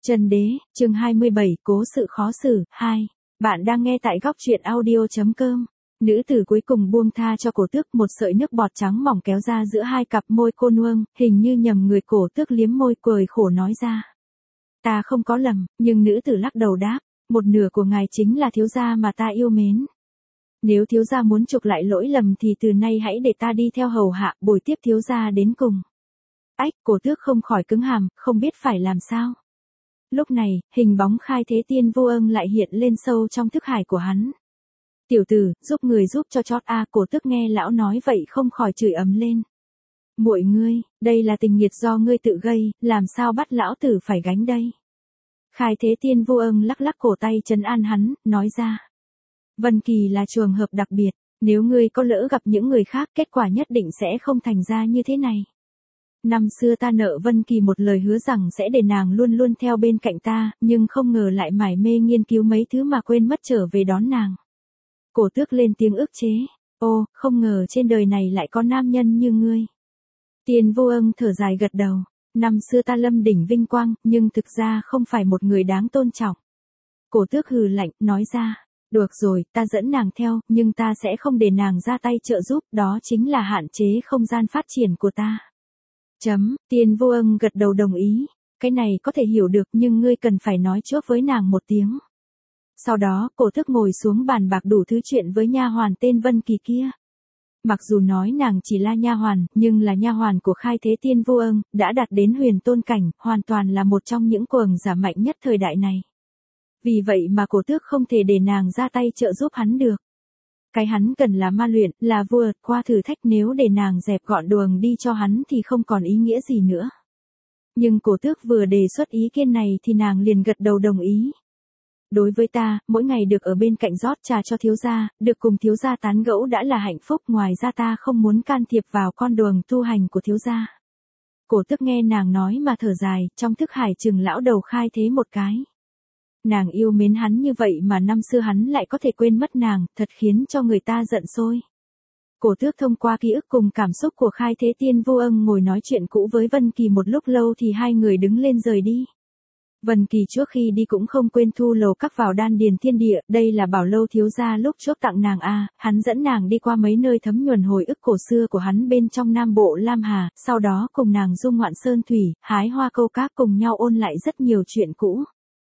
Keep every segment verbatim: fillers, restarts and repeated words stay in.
Chân đế, chương hai mươi bảy, cố sự khó xử, hai. Bạn đang nghe tại góc truyện audio.com. Nữ tử cuối cùng buông tha cho cổ tước, một sợi nước bọt trắng mỏng kéo ra giữa hai cặp môi cô nuông, hình như nhầm người. Cổ tước liếm môi cười khổ nói ra. Ta không có lầm, nhưng nữ tử lắc đầu đáp, một nửa của ngài chính là thiếu gia mà ta yêu mến. Nếu thiếu gia muốn chuộc lại lỗi lầm thì từ nay hãy để ta đi theo hầu hạ, bồi tiếp thiếu gia đến cùng. Ách, cổ tước không khỏi cứng hàm, không biết phải làm sao. Lúc này, hình bóng Khai Thế Tiên Vô Âng lại hiện lên sâu trong thức hải của hắn. Tiểu tử, giúp người giúp cho chót a. Cổ tước nghe lão nói vậy không khỏi chửi ầm lên. Muội ngươi, đây là tình nghiệt do ngươi tự gây, làm sao bắt lão tử phải gánh đây? Khai Thế Tiên Vô Âng lắc lắc cổ tay trấn an hắn, nói ra. Vân Kỳ là trường hợp đặc biệt, nếu ngươi có lỡ gặp những người khác, kết quả nhất định sẽ không thành ra như thế này. Năm xưa ta nợ Vân Kỳ một lời hứa rằng sẽ để nàng luôn luôn theo bên cạnh ta, nhưng không ngờ lại mải mê nghiên cứu mấy thứ mà quên mất trở về đón nàng. Cổ tước lên tiếng ức chế. Ô, không ngờ trên đời này lại có nam nhân như ngươi. Tiên Vô Âng thở dài gật đầu. Năm xưa ta lâm đỉnh vinh quang, nhưng thực ra không phải một người đáng tôn trọng. Cổ tước hừ lạnh, nói ra. Được rồi, ta dẫn nàng theo, nhưng ta sẽ không để nàng ra tay trợ giúp, đó chính là hạn chế không gian phát triển của ta. Chấm, Tiên Vô Âng gật đầu đồng ý. Cái này có thể hiểu được, nhưng ngươi cần phải nói trước với nàng một tiếng. Sau đó, cổ tước ngồi xuống bàn bạc đủ thứ chuyện với nha hoàn tên Vân Kỳ kia. Mặc dù nói nàng chỉ là nha hoàn, nhưng là nha hoàn của Khai Thế Tiên Vô Âng, đã đạt đến huyền tôn cảnh, hoàn toàn là một trong những cường giả mạnh nhất thời đại này. Vì vậy mà cổ tước không thể để nàng ra tay trợ giúp hắn được. Cái hắn cần là ma luyện, là vượt qua thử thách, nếu để nàng dẹp gọn đường đi cho hắn thì không còn ý nghĩa gì nữa. Nhưng cổ tước vừa đề xuất ý kiến này thì nàng liền gật đầu đồng ý. Đối với ta, mỗi ngày được ở bên cạnh rót trà cho thiếu gia, được cùng thiếu gia tán gẫu đã là hạnh phúc, ngoài ra ta không muốn can thiệp vào con đường tu hành của thiếu gia. Cổ tước nghe nàng nói mà thở dài, trong thức hải chừng lão đầu Khai Thế một cái. Nàng yêu mến hắn như vậy mà năm xưa hắn lại có thể quên mất nàng, thật khiến cho người ta giận sôi. Cổ tước thông qua ký ức cùng cảm xúc của Khai Thế Tiên Vô Âng ngồi nói chuyện cũ với Vân Kỳ một lúc lâu thì hai người đứng lên rời đi. Vân Kỳ trước khi đi cũng không quên thu lầu các vào đan điền thiên địa, đây là bảo lâu thiếu gia lúc trước tặng nàng a. Hắn dẫn nàng đi qua mấy nơi thấm nhuần hồi ức cổ xưa của hắn bên trong Nam Bộ Lam Hà, sau đó cùng nàng dung ngoạn sơn thủy, hái hoa câu cá, cùng nhau ôn lại rất nhiều chuyện cũ.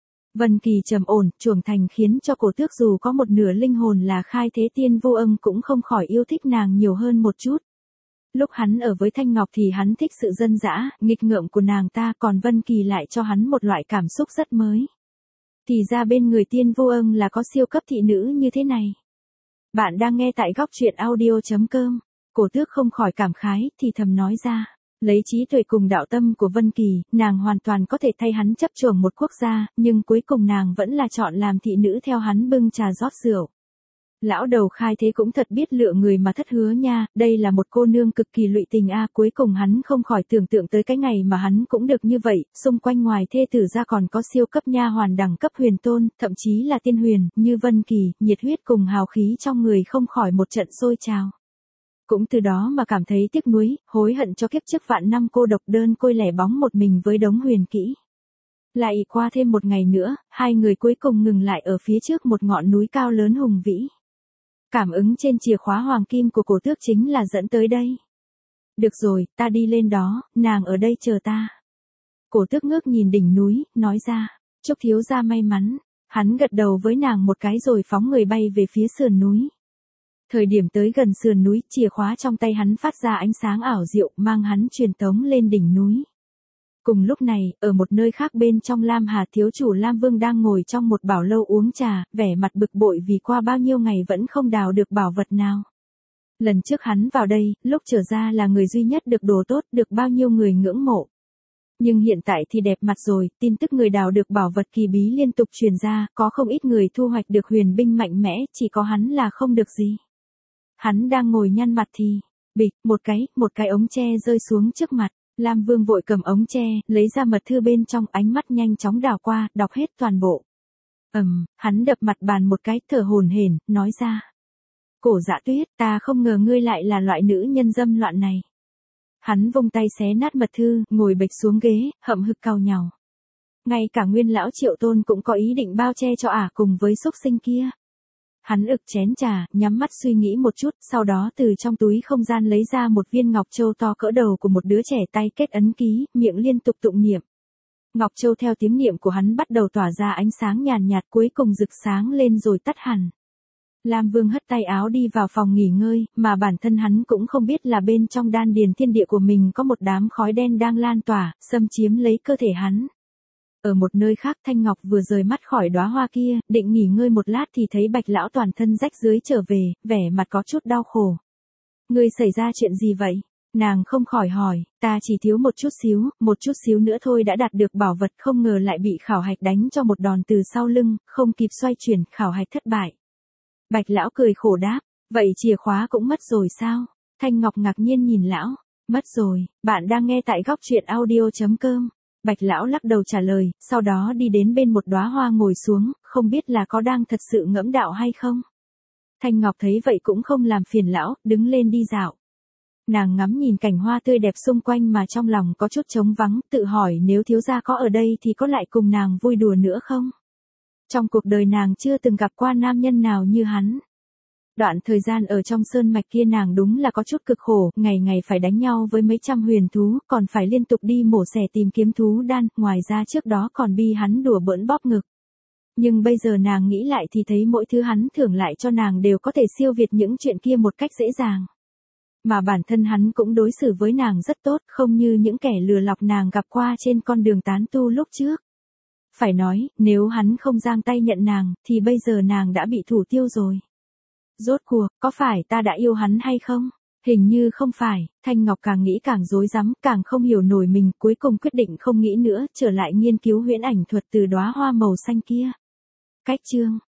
Vân Kỳ trầm ổn, trưởng thành khiến cho cổ tước dù có một nửa linh hồn là Khai Thế Tiên Vô Âng cũng không khỏi yêu thích nàng nhiều hơn một chút. Lúc hắn ở với Thanh Ngọc thì hắn thích sự dân dã, nghịch ngợm của nàng ta, còn Vân Kỳ lại cho hắn một loại cảm xúc rất mới. Thì ra bên người Tiên Vô Âng là có siêu cấp thị nữ như thế này. Bạn đang nghe tại góc truyện audio.com. Cổ tước không khỏi cảm khái, thì thầm nói ra. Lấy trí tuệ cùng đạo tâm của Vân Kỳ, nàng hoàn toàn có thể thay hắn chấp trưởng một quốc gia, nhưng cuối cùng nàng vẫn là chọn làm thị nữ theo hắn bưng trà rót rượu. Lão đầu Khai Thế cũng thật biết lựa người mà thất hứa nha, đây là một cô nương cực kỳ lụy tình a. Cuối cùng hắn không khỏi tưởng tượng tới cái ngày mà hắn cũng được như vậy, xung quanh ngoài thê tử ra còn có siêu cấp nha hoàn đẳng cấp huyền tôn, thậm chí là tiên huyền, như Vân Kỳ, nhiệt huyết cùng hào khí trong người không khỏi một trận sôi trào. Cũng từ đó mà cảm thấy tiếc nuối, hối hận cho kiếp trước vạn năm cô độc đơn côi lẻ bóng một mình với đống huyền kỹ. Lại qua thêm một ngày nữa, hai người cuối cùng ngừng lại ở phía trước một ngọn núi cao lớn hùng vĩ. Cảm ứng trên chìa khóa hoàng kim của cổ tước chính là dẫn tới đây. Được rồi, ta đi lên đó, nàng ở đây chờ ta. Cổ tước ngước nhìn đỉnh núi, nói ra, chúc thiếu gia may mắn. Hắn gật đầu với nàng một cái rồi phóng người bay về phía sườn núi. Thời điểm tới gần sườn núi, chìa khóa trong tay hắn phát ra ánh sáng ảo diệu, mang hắn truyền tống lên đỉnh núi. Cùng lúc này, ở một nơi khác bên trong Lam Hà, thiếu chủ Lam Vương đang ngồi trong một bảo lâu uống trà, vẻ mặt bực bội vì qua bao nhiêu ngày vẫn không đào được bảo vật nào. Lần trước hắn vào đây, lúc trở ra là người duy nhất được đồ tốt, được bao nhiêu người ngưỡng mộ. Nhưng hiện tại thì đẹp mặt rồi, tin tức người đào được bảo vật kỳ bí liên tục truyền ra, có không ít người thu hoạch được huyền binh mạnh mẽ, chỉ có hắn là không được gì. Hắn đang ngồi nhăn mặt thì, bịch, một cái, một cái ống tre rơi xuống trước mặt. Lam Vương vội cầm ống tre, lấy ra mật thư bên trong, ánh mắt nhanh chóng đảo qua, đọc hết toàn bộ. Ầm, hắn đập mặt bàn một cái, thở hổn hển, nói ra. Cổ Dạ Tuyết, ta không ngờ ngươi lại là loại nữ nhân dâm loạn này. Hắn vung tay xé nát mật thư, ngồi bịch xuống ghế, hậm hực cau nhàu. Ngay cả nguyên lão Triệu Tôn cũng có ý định bao che cho ả cùng với xúc sinh kia. Hắn ực chén trà, nhắm mắt suy nghĩ một chút, sau đó từ trong túi không gian lấy ra một viên ngọc châu to cỡ đầu của một đứa trẻ, tay kết ấn ký, miệng liên tục tụng niệm. Ngọc châu theo tiếng niệm của hắn bắt đầu tỏa ra ánh sáng nhàn nhạt, cuối cùng rực sáng lên rồi tắt hẳn. Lam Vương hất tay áo đi vào phòng nghỉ ngơi, mà bản thân hắn cũng không biết là bên trong đan điền thiên địa của mình có một đám khói đen đang lan tỏa, xâm chiếm lấy cơ thể hắn. Ở một nơi khác, Thanh Ngọc vừa rời mắt khỏi đóa hoa kia, định nghỉ ngơi một lát thì thấy Bạch lão toàn thân rách rưới trở về, vẻ mặt có chút đau khổ. Ngươi xảy ra chuyện gì vậy? Nàng không khỏi hỏi, ta chỉ thiếu một chút xíu, một chút xíu nữa thôi đã đạt được bảo vật, không ngờ lại bị khảo hạch đánh cho một đòn từ sau lưng, không kịp xoay chuyển, khảo hạch thất bại. Bạch lão cười khổ đáp, vậy chìa khóa cũng mất rồi sao? Thanh Ngọc ngạc nhiên nhìn lão, mất rồi, bạn đang nghe tại góc truyện audio chấm com. Bạch lão lắc đầu trả lời, sau đó đi đến bên một đóa hoa ngồi xuống, không biết là có đang thật sự ngẫm đạo hay không. Thanh Ngọc thấy vậy cũng không làm phiền lão, đứng lên đi dạo. Nàng ngắm nhìn cảnh hoa tươi đẹp xung quanh mà trong lòng có chút trống vắng, tự hỏi nếu thiếu gia có ở đây thì có lại cùng nàng vui đùa nữa không? Trong cuộc đời nàng chưa từng gặp qua nam nhân nào như hắn. Đoạn thời gian ở trong sơn mạch kia nàng đúng là có chút cực khổ, ngày ngày phải đánh nhau với mấy trăm huyền thú, còn phải liên tục đi mổ xẻ tìm kiếm thú đan, ngoài ra trước đó còn bi hắn đùa bỡn bóp ngực. Nhưng bây giờ nàng nghĩ lại thì thấy mỗi thứ hắn thưởng lại cho nàng đều có thể siêu việt những chuyện kia một cách dễ dàng. Mà bản thân hắn cũng đối xử với nàng rất tốt, không như những kẻ lừa lọc nàng gặp qua trên con đường tán tu lúc trước. Phải nói, nếu hắn không giang tay nhận nàng, thì bây giờ nàng đã bị thủ tiêu rồi. Rốt cuộc, có phải ta đã yêu hắn hay không? Hình như không phải, Thanh Ngọc càng nghĩ càng rối rắm, càng không hiểu nổi mình, cuối cùng quyết định không nghĩ nữa, trở lại nghiên cứu huyễn ảnh thuật từ đóa hoa màu xanh kia. Cách chương